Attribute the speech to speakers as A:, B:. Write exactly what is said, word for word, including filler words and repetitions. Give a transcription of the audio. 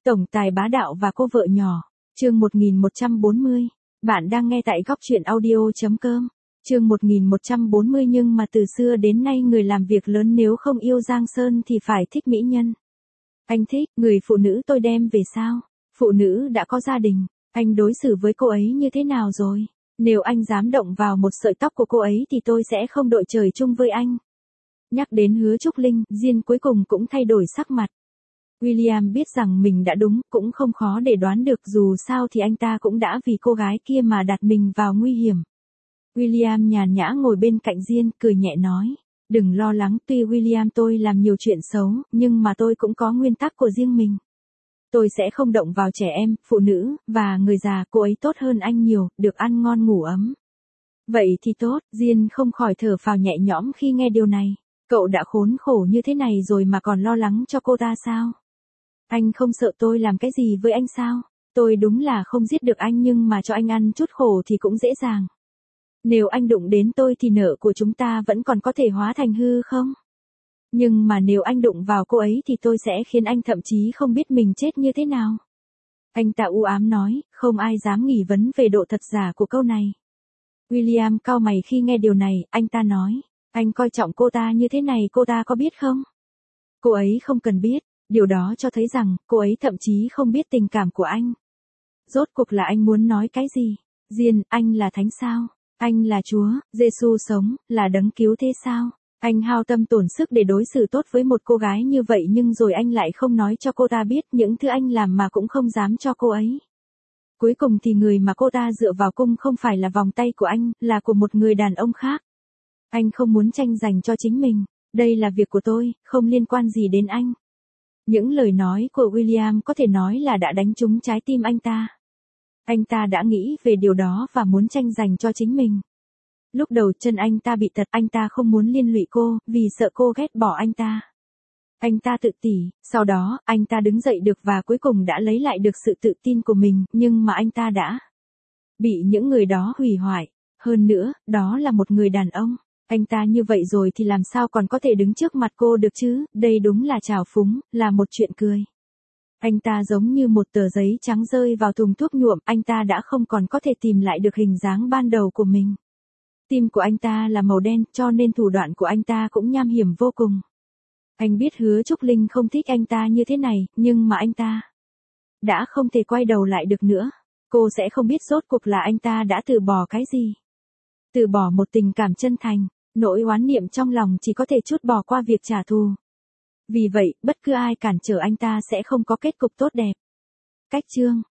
A: Tổng tài bá đạo và cô vợ nhỏ. Chương một nghìn một trăm bốn mươi. Bạn đang nghe tại góc truyện audio chấm com. Chương một nghìn một trăm bốn mươi nhưng mà từ xưa đến nay người làm việc lớn nếu không yêu Giang Sơn thì phải thích mỹ nhân. Anh thích, người phụ nữ tôi đem về sao? Phụ nữ đã có gia đình, anh đối xử với cô ấy như thế nào rồi? Nếu anh dám động vào một sợi tóc của cô ấy thì tôi sẽ không đội trời chung với anh. Nhắc đến Hứa Trúc Linh, Diên cuối cùng cũng thay đổi sắc mặt. William biết rằng mình đã đúng, cũng không khó để đoán được dù sao thì anh ta cũng đã vì cô gái kia mà đặt mình vào nguy hiểm. William nhàn nhã ngồi bên cạnh Diên, cười nhẹ nói, đừng lo lắng, tuy William tôi làm nhiều chuyện xấu, nhưng mà tôi cũng có nguyên tắc của riêng mình. Tôi sẽ không động vào trẻ em, phụ nữ, và người già, cô ấy tốt hơn anh nhiều, được ăn ngon ngủ ấm. Vậy thì tốt, Diên không khỏi thở phào nhẹ nhõm khi nghe điều này. Cậu đã khốn khổ như thế này rồi mà còn lo lắng cho cô ta sao? Anh không sợ tôi làm cái gì với anh sao? Tôi đúng là không giết được anh nhưng mà cho anh ăn chút khổ thì cũng dễ dàng. Nếu anh đụng đến tôi thì nợ của chúng ta vẫn còn có thể hóa thành hư không? Nhưng mà nếu anh đụng vào cô ấy thì tôi sẽ khiến anh thậm chí không biết mình chết như thế nào. Anh ta u ám nói, không ai dám nghi vấn về độ thật giả của câu này. William cau mày khi nghe điều này, anh ta nói, anh coi trọng cô ta như thế này cô ta có biết không? Cô ấy không cần biết, điều đó cho thấy rằng, cô ấy thậm chí không biết tình cảm của anh. Rốt cuộc là anh muốn nói cái gì? Diên, anh là thánh sao? Anh là Chúa, Giêsu sống, là đấng cứu thế sao? Anh hao tâm tổn sức để đối xử tốt với một cô gái như vậy nhưng rồi anh lại không nói cho cô ta biết những thứ anh làm mà cũng không dám cho cô ấy. Cuối cùng thì người mà cô ta dựa vào cung không phải là vòng tay của anh, là của một người đàn ông khác. Anh không muốn tranh giành cho chính mình, đây là việc của tôi, không liên quan gì đến anh. Những lời nói của William có thể nói là đã đánh trúng trái tim anh ta. Anh ta đã nghĩ về điều đó và muốn tranh giành cho chính mình. Lúc đầu chân anh ta bị tật, anh ta không muốn liên lụy cô, vì sợ cô ghét bỏ anh ta. Anh ta tự tỉ, sau đó, anh ta đứng dậy được và cuối cùng đã lấy lại được sự tự tin của mình, nhưng mà anh ta đã bị những người đó hủy hoại. Hơn nữa, đó là một người đàn ông. Anh ta như vậy rồi thì làm sao còn có thể đứng trước mặt cô được chứ, đây đúng là trào phúng, là một chuyện cười. Anh ta giống như một tờ giấy trắng rơi vào thùng thuốc nhuộm, anh ta đã không còn có thể tìm lại được hình dáng ban đầu của mình. Tim của anh ta là màu đen, cho nên thủ đoạn của anh ta cũng nham hiểm vô cùng. Anh biết Hứa Trúc Linh không thích anh ta như thế này, nhưng mà anh ta đã không thể quay đầu lại được nữa. Cô sẽ không biết rốt cuộc là anh ta đã từ bỏ cái gì. Từ bỏ một tình cảm chân thành, nỗi oán niệm trong lòng chỉ có thể trút bỏ qua việc trả thù. Vì vậy, bất cứ ai cản trở anh ta sẽ không có kết cục tốt đẹp. Cách chương